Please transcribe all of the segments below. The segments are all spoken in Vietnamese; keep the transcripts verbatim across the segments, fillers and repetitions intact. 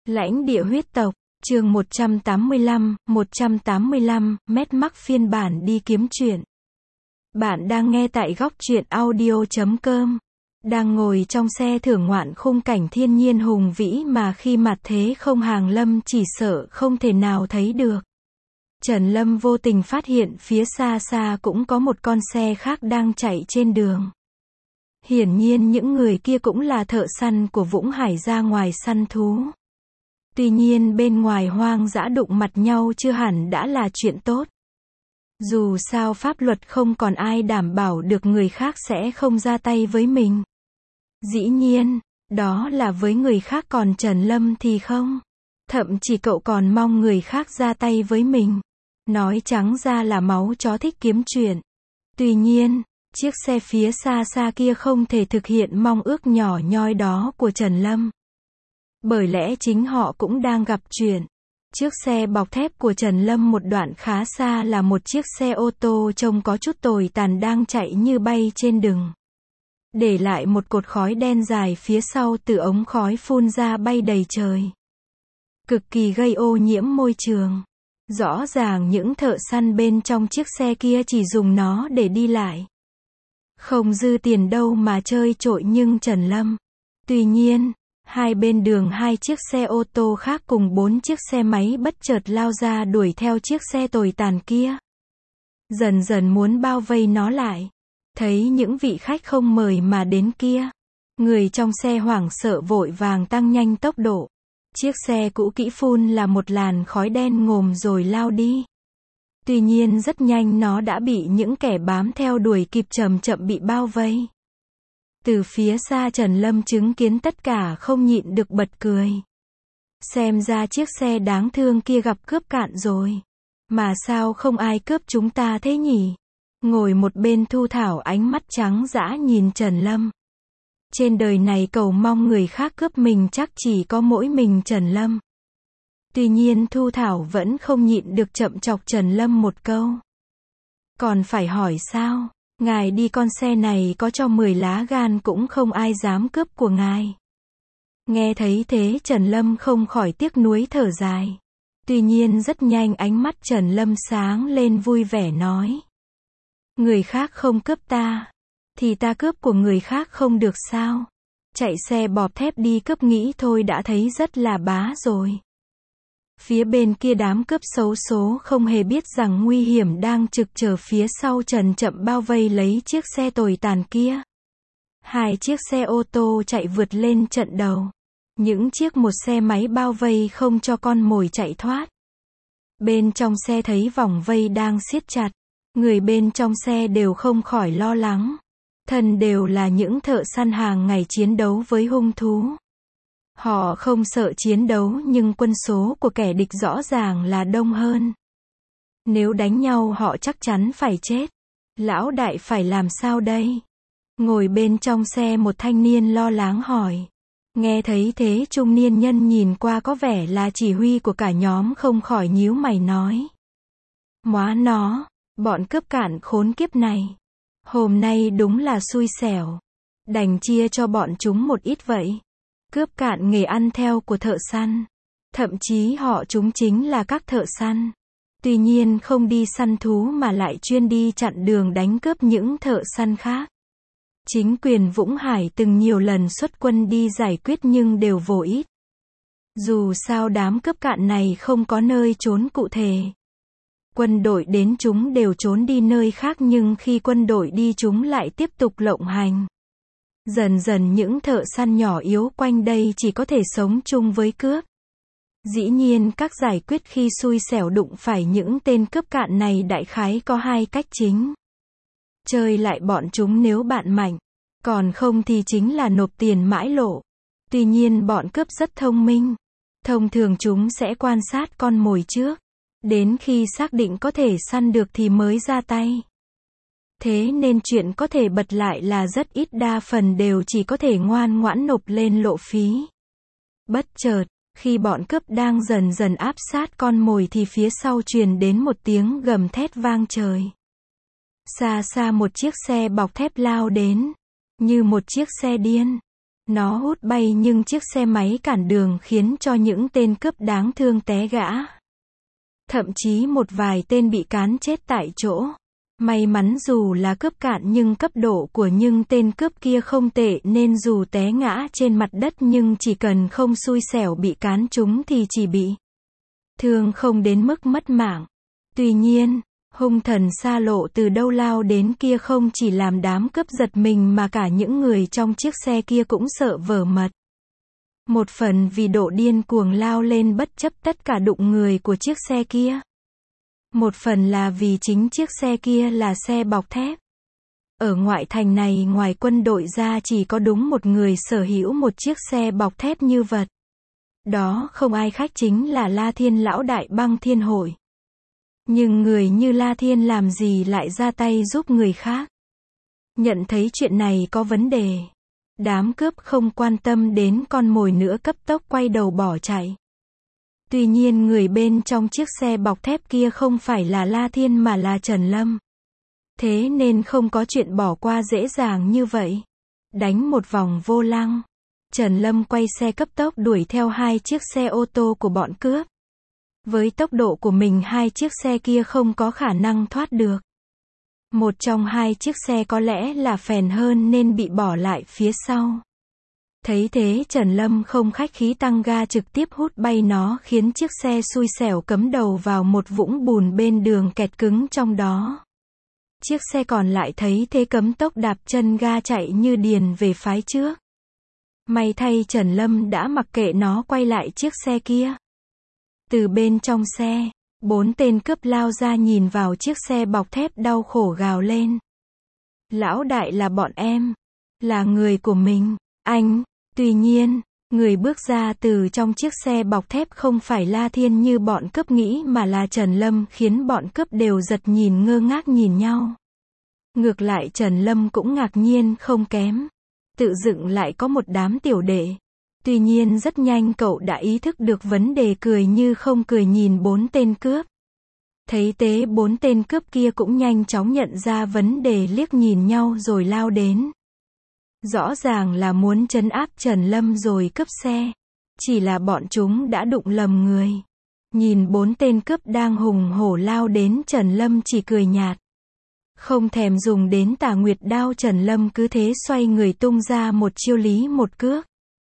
Lãnh địa huyết tộc, chương một trăm tám mươi lăm, một trăm tám mươi lăm, mét mắc phiên bản đi kiếm chuyện. Bạn đang nghe tại góc truyện audio chấm com. Đang ngồi trong xe thưởng ngoạn khung cảnh thiên nhiên hùng vĩ mà khi mặt thế không hàng lâm chỉ sợ không thể nào thấy được. Trần Lâm vô tình phát hiện phía xa xa cũng có một con xe khác đang chạy trên đường. Hiển nhiên những người kia cũng là thợ săn của Vũng Hải ra ngoài săn thú. Tuy nhiên bên ngoài hoang dã đụng mặt nhau chưa hẳn đã là chuyện tốt. Dù sao pháp luật không còn ai đảm bảo được người khác sẽ không ra tay với mình. Dĩ nhiên, đó là với người khác, còn Trần Lâm thì không. Thậm chí cậu còn mong người khác ra tay với mình. Nói trắng ra là máu chó thích kiếm chuyện. Tuy nhiên, chiếc xe phía xa xa kia không thể thực hiện mong ước nhỏ nhoi đó của Trần Lâm. Bởi lẽ chính họ cũng đang gặp chuyện. Chiếc xe bọc thép của Trần Lâm một đoạn khá xa là một chiếc xe ô tô trông có chút tồi tàn đang chạy như bay trên đường. Để lại một cột khói đen dài phía sau, từ ống khói phun ra bay đầy trời. Cực kỳ gây ô nhiễm môi trường. Rõ ràng những thợ săn bên trong chiếc xe kia chỉ dùng nó để đi lại. Không dư tiền đâu mà chơi trội, nhưng Trần Lâm. Tuy nhiên, hai bên đường hai chiếc xe ô tô khác cùng bốn chiếc xe máy bất chợt lao ra đuổi theo chiếc xe tồi tàn kia. Dần dần muốn bao vây nó lại. Thấy những vị khách không mời mà đến kia. Người trong xe hoảng sợ vội vàng tăng nhanh tốc độ. Chiếc xe cũ kỹ phun là một làn khói đen ngòm rồi lao đi. Tuy nhiên rất nhanh nó đã bị những kẻ bám theo đuổi kịp, chậm chậm bị bao vây. Từ phía xa Trần Lâm chứng kiến tất cả không nhịn được bật cười. Xem ra chiếc xe đáng thương kia gặp cướp cạn rồi. Mà sao không ai cướp chúng ta thế nhỉ? Ngồi một bên Thu Thảo ánh mắt trắng dã nhìn Trần Lâm. Trên đời này cầu mong người khác cướp mình chắc chỉ có mỗi mình Trần Lâm. Tuy nhiên Thu Thảo vẫn không nhịn được chậm chọc Trần Lâm một câu. Còn phải hỏi sao? Ngài đi con xe này có cho mười lá gan cũng không ai dám cướp của ngài. Nghe thấy thế Trần Lâm không khỏi tiếc nuối thở dài. Tuy nhiên rất nhanh ánh mắt Trần Lâm sáng lên vui vẻ nói. Người khác không cướp ta, thì ta cướp của người khác không được sao? Chạy xe bọc thép đi cướp nghĩ thôi đã thấy rất là bá rồi. Phía bên kia đám cướp xấu số không hề biết rằng nguy hiểm đang trực chờ phía sau Trần chậm bao vây lấy chiếc xe tồi tàn kia. Hai chiếc xe ô tô chạy vượt lên trận đầu. Những chiếc một xe máy bao vây không cho con mồi chạy thoát. Bên trong xe thấy vòng vây đang siết chặt. Người bên trong xe đều không khỏi lo lắng. Thân đều là những thợ săn hàng ngày chiến đấu với hung thú. Họ không sợ chiến đấu nhưng quân số của kẻ địch rõ ràng là đông hơn. Nếu đánh nhau họ chắc chắn phải chết. Lão đại phải làm sao đây? Ngồi bên trong xe một thanh niên lo lắng hỏi. Nghe thấy thế trung niên nhân nhìn qua có vẻ là chỉ huy của cả nhóm không khỏi nhíu mày nói. Móa nó, bọn cướp cạn khốn kiếp này. Hôm nay đúng là xui xẻo. Đành chia cho bọn chúng một ít vậy. Cướp cạn nghề ăn theo của thợ săn. Thậm chí họ chúng chính là các thợ săn. Tuy nhiên không đi săn thú mà lại chuyên đi chặn đường đánh cướp những thợ săn khác. Chính quyền Vũng Hải từng nhiều lần xuất quân đi giải quyết nhưng đều vô ích. Dù sao đám cướp cạn này không có nơi trốn cụ thể. Quân đội đến chúng đều trốn đi nơi khác, nhưng khi quân đội đi chúng lại tiếp tục lộng hành. Dần dần những thợ săn nhỏ yếu quanh đây chỉ có thể sống chung với cướp. Dĩ nhiên các giải quyết khi xui xẻo đụng phải những tên cướp cạn này đại khái có hai cách chính. Chơi lại bọn chúng nếu bạn mạnh. Còn không thì chính là nộp tiền mãi lộ. Tuy nhiên bọn cướp rất thông minh. Thông thường chúng sẽ quan sát con mồi trước. Đến khi xác định có thể săn được thì mới ra tay. Thế nên chuyện có thể bật lại là rất ít, đa phần đều chỉ có thể ngoan ngoãn nộp lên lộ phí. Bất chợt, khi bọn cướp đang dần dần áp sát con mồi thì phía sau truyền đến một tiếng gầm thét vang trời. Xa xa một chiếc xe bọc thép lao đến, như một chiếc xe điên. Nó hút bay nhưng chiếc xe máy cản đường khiến cho những tên cướp đáng thương té gã. Thậm chí một vài tên bị cán chết tại chỗ. May mắn dù là cướp cạn nhưng cấp độ của những tên cướp kia không tệ nên dù té ngã trên mặt đất nhưng chỉ cần không xui xẻo bị cán trúng thì chỉ bị thương không đến mức mất mạng. Tuy nhiên, hung thần xa lộ từ đâu lao đến kia không chỉ làm đám cướp giật mình mà cả những người trong chiếc xe kia cũng sợ vỡ mật. Một phần vì độ điên cuồng lao lên bất chấp tất cả đụng người của chiếc xe kia. Một phần là vì chính chiếc xe kia là xe bọc thép. Ở ngoại thành này ngoài quân đội ra chỉ có đúng một người sở hữu một chiếc xe bọc thép như vật. Đó không ai khác chính là La Thiên lão đại Băng Thiên Hội. Nhưng người như La Thiên làm gì lại ra tay giúp người khác? Nhận thấy chuyện này có vấn đề. Đám cướp không quan tâm đến con mồi nữa cấp tốc quay đầu bỏ chạy. Tuy nhiên người bên trong chiếc xe bọc thép kia không phải là La Thiên mà là Trần Lâm. Thế nên không có chuyện bỏ qua dễ dàng như vậy. Đánh một vòng vô lăng, Trần Lâm quay xe cấp tốc đuổi theo hai chiếc xe ô tô của bọn cướp. Với tốc độ của mình hai chiếc xe kia không có khả năng thoát được. Một trong hai chiếc xe có lẽ là phèn hơn nên bị bỏ lại phía sau. Thấy thế Trần Lâm không khách khí tăng ga trực tiếp hút bay nó khiến chiếc xe xui xẻo cắm đầu vào một vũng bùn bên đường kẹt cứng trong đó. Chiếc xe còn lại thấy thế cấm tốc đạp chân ga chạy như điền về phái trước. May thay Trần Lâm đã mặc kệ nó quay lại chiếc xe kia. Từ bên trong xe, bốn tên cướp lao ra nhìn vào chiếc xe bọc thép đau khổ gào lên. Lão đại là bọn em, là người của mình, anh. Tuy nhiên, người bước ra từ trong chiếc xe bọc thép không phải La Thiên như bọn cướp nghĩ mà là Trần Lâm khiến bọn cướp đều giật nhìn ngơ ngác nhìn nhau. Ngược lại Trần Lâm cũng ngạc nhiên không kém. Tự dựng lại có một đám tiểu đệ. Tuy nhiên rất nhanh cậu đã ý thức được vấn đề cười như không cười nhìn bốn tên cướp. Thấy thế bốn tên cướp kia cũng nhanh chóng nhận ra vấn đề liếc nhìn nhau rồi lao đến. Rõ ràng là muốn trấn áp Trần Lâm rồi cướp xe. Chỉ là bọn chúng đã đụng lầm người. Nhìn bốn tên cướp đang hùng hổ lao đến Trần Lâm chỉ cười nhạt. Không thèm dùng đến Tà Nguyệt đao Trần Lâm cứ thế xoay người tung ra một chiêu lý một cước.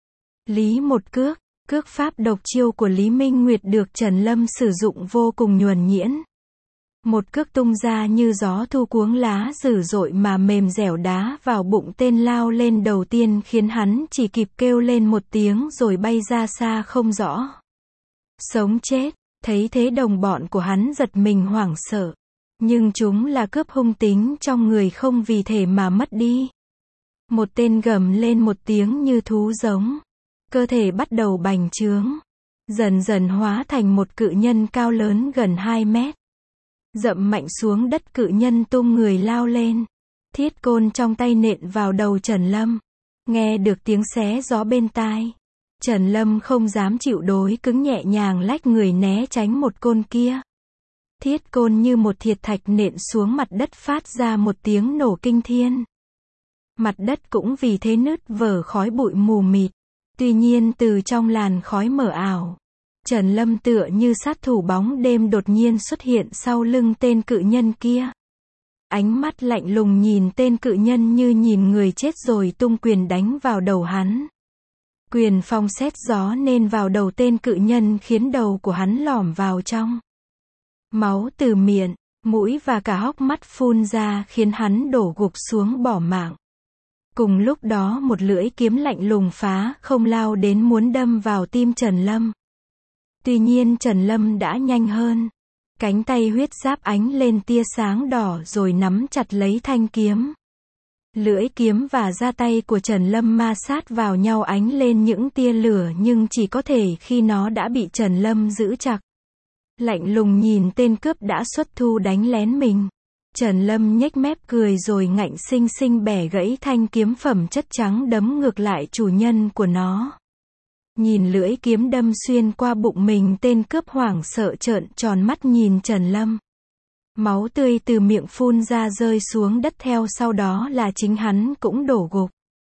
Lý một cước, cước pháp độc chiêu của Lý Minh Nguyệt được Trần Lâm sử dụng vô cùng nhuần nhuyễn. Một cước tung ra như gió thu cuống lá dữ dội mà mềm dẻo đá vào bụng tên lao lên đầu tiên khiến hắn chỉ kịp kêu lên một tiếng rồi bay ra xa không rõ. Sống chết, thấy thế đồng bọn của hắn giật mình hoảng sợ. Nhưng chúng là cướp hung tính trong người không vì thể mà mất đi. Một tên gầm lên một tiếng như thú giống. Cơ thể bắt đầu bành trướng. Dần dần hóa thành một cự nhân cao lớn gần hai mét. Dậm mạnh xuống đất cự nhân tung người lao lên. Thiết côn trong tay nện vào đầu Trần Lâm. Nghe được tiếng xé gió bên tai. Trần Lâm không dám chịu đối cứng nhẹ nhàng lách người né tránh một côn kia. Thiết côn như một thiệt thạch nện xuống mặt đất phát ra một tiếng nổ kinh thiên. Mặt đất cũng vì thế nứt vỡ khói bụi mù mịt. Tuy nhiên từ trong làn khói mờ ảo, Trần Lâm tựa như sát thủ bóng đêm đột nhiên xuất hiện sau lưng tên cự nhân kia. Ánh mắt lạnh lùng nhìn tên cự nhân như nhìn người chết rồi tung quyền đánh vào đầu hắn. Quyền phong sét gió nên vào đầu tên cự nhân khiến đầu của hắn lỏm vào trong. Máu từ miệng, mũi và cả hốc mắt phun ra khiến hắn đổ gục xuống bỏ mạng. Cùng lúc đó một lưỡi kiếm lạnh lùng phá không lao đến muốn đâm vào tim Trần Lâm. Tuy nhiên Trần Lâm đã nhanh hơn. Cánh tay huyết giáp ánh lên tia sáng đỏ rồi nắm chặt lấy thanh kiếm. Lưỡi kiếm và da tay của Trần Lâm ma sát vào nhau ánh lên những tia lửa nhưng chỉ có thể khi nó đã bị Trần Lâm giữ chặt. Lạnh lùng nhìn tên cướp đã xuất thu đánh lén mình. Trần Lâm nhếch mép cười rồi ngạnh sinh sinh bẻ gãy thanh kiếm phẩm chất trắng đấm ngược lại chủ nhân của nó. Nhìn lưỡi kiếm đâm xuyên qua bụng mình tên cướp hoảng sợ trợn tròn mắt nhìn Trần Lâm. Máu tươi từ miệng phun ra rơi xuống đất theo sau đó là chính hắn cũng đổ gục.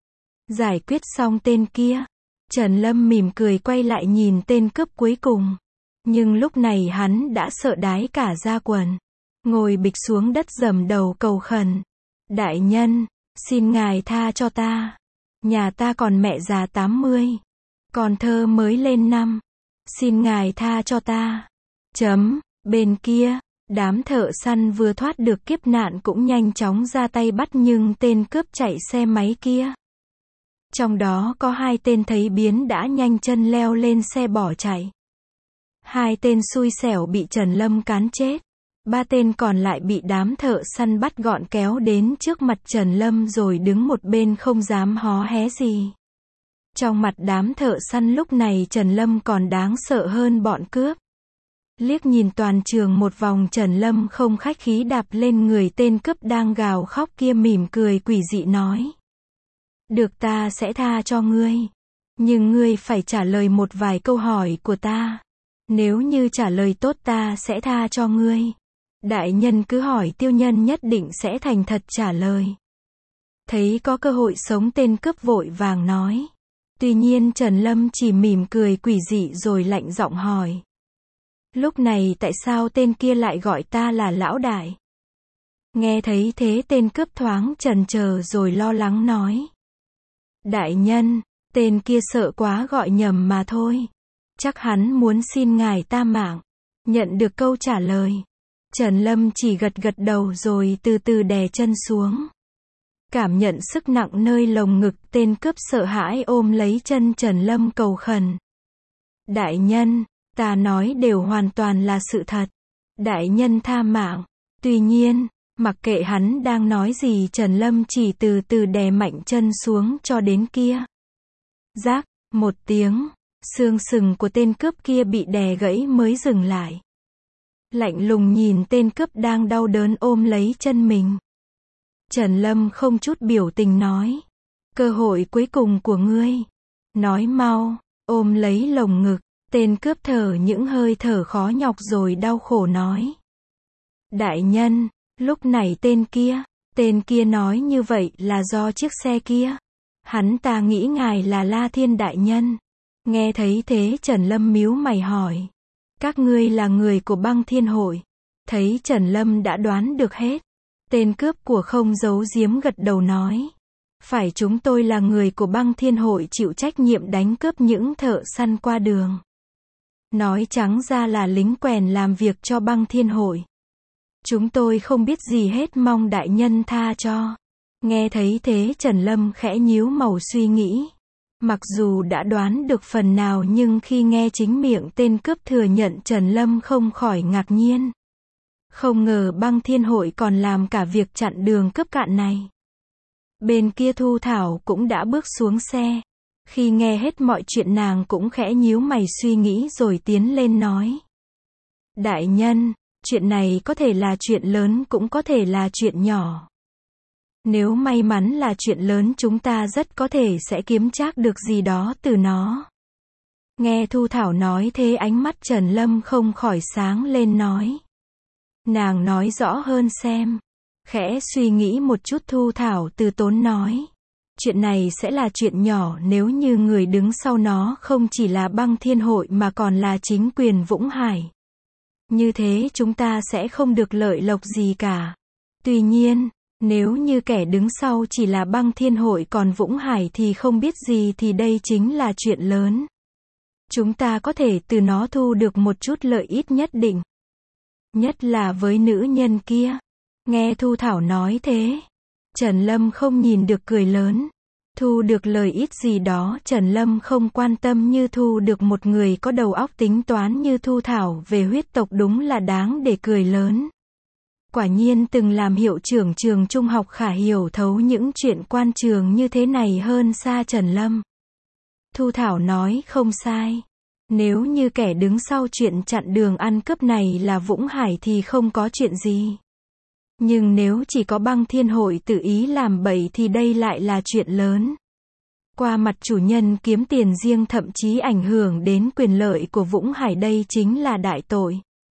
Giải quyết xong tên kia, Trần Lâm mỉm cười quay lại nhìn tên cướp cuối cùng. Nhưng lúc này hắn đã sợ đái cả da quần. Ngồi bịch xuống đất dầm đầu cầu khẩn. Đại nhân, xin ngài tha cho ta. Nhà ta còn mẹ già tám mươi. Còn thơ mới lên năm. Xin ngài tha cho ta. Chấm, bên kia, đám thợ săn vừa thoát được kiếp nạn cũng nhanh chóng ra tay bắt nhưng tên cướp chạy xe máy kia. Trong đó có hai tên thấy biến đã nhanh chân leo lên xe bỏ chạy. Hai tên xui xẻo bị Trần Lâm cán chết. Ba tên còn lại bị đám thợ săn bắt gọn kéo đến trước mặt Trần Lâm rồi đứng một bên không dám hó hé gì. Trong mặt đám thợ săn lúc này Trần Lâm còn đáng sợ hơn bọn cướp. Liếc nhìn toàn trường một vòng Trần Lâm không khách khí đạp lên người tên cướp đang gào khóc kia mỉm cười quỷ dị nói. Được, ta sẽ tha cho ngươi. Nhưng ngươi phải trả lời một vài câu hỏi của ta. Nếu như trả lời tốt ta sẽ tha cho ngươi. Đại nhân cứ hỏi, Tiêu Nhân nhất định sẽ thành thật trả lời. Thấy có cơ hội sống tên cướp vội vàng nói. Tuy nhiên Trần Lâm chỉ mỉm cười quỷ dị rồi lạnh giọng hỏi. Lúc này tại sao tên kia lại gọi ta là lão đại? Nghe thấy thế tên cướp thoáng chần chờ rồi lo lắng nói. Đại nhân, tên kia sợ quá gọi nhầm mà thôi. Chắc hắn muốn xin ngài ta mạng. Nhận được câu trả lời, Trần Lâm chỉ gật gật đầu rồi từ từ đè chân xuống. Cảm nhận sức nặng nơi lồng ngực, tên cướp sợ hãi ôm lấy chân Trần Lâm cầu khẩn. Đại nhân, ta nói đều hoàn toàn là sự thật. Đại nhân tha mạng. Tuy nhiên, mặc kệ hắn đang nói gì Trần Lâm chỉ từ từ đè mạnh chân xuống cho đến kia. Rác, một tiếng, xương sừng của tên cướp kia bị đè gãy mới dừng lại. Lạnh lùng nhìn tên cướp đang đau đớn ôm lấy chân mình. Trần Lâm không chút biểu tình nói. Cơ hội cuối cùng của ngươi. Nói mau, ôm lấy lồng ngực. Tên cướp thở những hơi thở khó nhọc rồi đau khổ nói. Đại nhân, lúc này tên kia, tên kia nói như vậy là do chiếc xe kia. Hắn ta nghĩ ngài là La Thiên đại nhân. Nghe thấy thế Trần Lâm míu mày hỏi. Các ngươi là người của Băng Thiên hội. Thấy Trần Lâm đã đoán được hết. Tên cướp của không giấu giếm gật đầu nói. Phải, chúng tôi là người của Băng Thiên hội chịu trách nhiệm đánh cướp những thợ săn qua đường. Nói trắng ra là lính quèn làm việc cho Băng Thiên hội. Chúng tôi không biết gì hết, mong đại nhân tha cho. Nghe thấy thế Trần Lâm khẽ nhíu mày suy nghĩ. Mặc dù đã đoán được phần nào nhưng khi nghe chính miệng tên cướp thừa nhận Trần Lâm không khỏi ngạc nhiên. Không ngờ Băng Thiên hội còn làm cả việc chặn đường cướp cạn này. Bên kia Thu Thảo cũng đã bước xuống xe. Khi nghe hết mọi chuyện nàng cũng khẽ nhíu mày suy nghĩ rồi tiến lên nói. Đại nhân, chuyện này có thể là chuyện lớn cũng có thể là chuyện nhỏ. Nếu may mắn là chuyện lớn chúng ta rất có thể sẽ kiếm trác được gì đó từ nó. Nghe Thu Thảo nói thế ánh mắt Trần Lâm không khỏi sáng lên nói. Nàng nói rõ hơn xem. Khẽ suy nghĩ một chút Thu Thảo từ tốn nói. Chuyện này sẽ là chuyện nhỏ nếu như người đứng sau nó không chỉ là Băng Thiên hội mà còn là chính quyền Vũng Hải. Như thế chúng ta sẽ không được lợi lộc gì cả. Tuy nhiên, nếu như kẻ đứng sau chỉ là Băng Thiên hội còn Vũng Hải thì không biết gì thì đây chính là chuyện lớn. Chúng ta có thể từ nó thu được một chút lợi ích nhất định. Nhất là với nữ nhân kia. Nghe Thu Thảo nói thế, Trần Lâm không nhìn được cười lớn. Thu được lợi ích gì đó Trần Lâm không quan tâm như thu được một người có đầu óc tính toán như Thu Thảo về huyết tộc đúng là đáng để cười lớn. Quả nhiên từng làm hiệu trưởng trường trung học Khả hiểu thấu những chuyện quan trường như thế này hơn xa Trần Lâm. Thu Thảo nói không sai. Nếu như kẻ đứng sau chuyện chặn đường ăn cướp này là Vũng Hải thì không có chuyện gì. Nhưng nếu chỉ có Băng Thiên hội tự ý làm bậy thì đây lại là chuyện lớn. Qua mặt chủ nhân kiếm tiền riêng thậm chí ảnh hưởng đến quyền lợi của Vũng Hải đây chính là đại tội.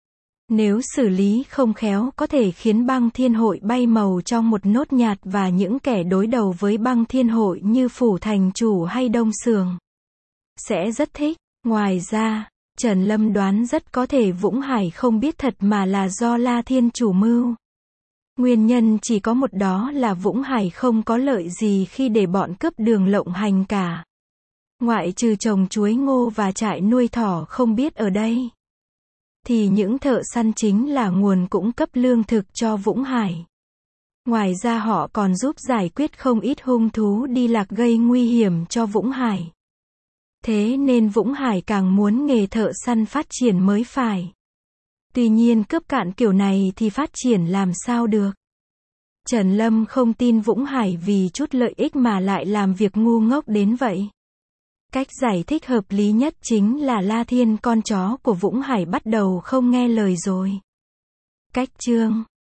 Nếu xử lý không khéo có thể khiến băng thiên hội bay màu trong một nốt nhạc và những kẻ đối đầu với băng thiên hội như Phủ Thành Chủ hay Đông Sường sẽ rất thích. Ngoài ra, Trần Lâm đoán rất có thể Vũng Hải không biết thật mà là do La Thiên chủ mưu. Nguyên nhân chỉ có một, đó là Vũng Hải không có lợi gì khi để bọn cướp đường lộng hành cả. Ngoại trừ trồng chuối ngô và trại nuôi thỏ không biết ở đây, thì những thợ săn chính là nguồn cung cấp lương thực cho Vũng Hải. Ngoài ra họ còn giúp giải quyết không ít hung thú đi lạc gây nguy hiểm cho Vũng Hải. Thế nên Vũng Hải càng muốn nghề thợ săn phát triển mới phải. Tuy nhiên cướp cạn kiểu này thì phát triển làm sao được. Trần Lâm không tin Vũng Hải vì chút lợi ích mà lại làm việc ngu ngốc đến vậy. Cách giải thích hợp lý nhất chính là La Thiên con chó của Vũng Hải bắt đầu không nghe lời rồi. Cách chương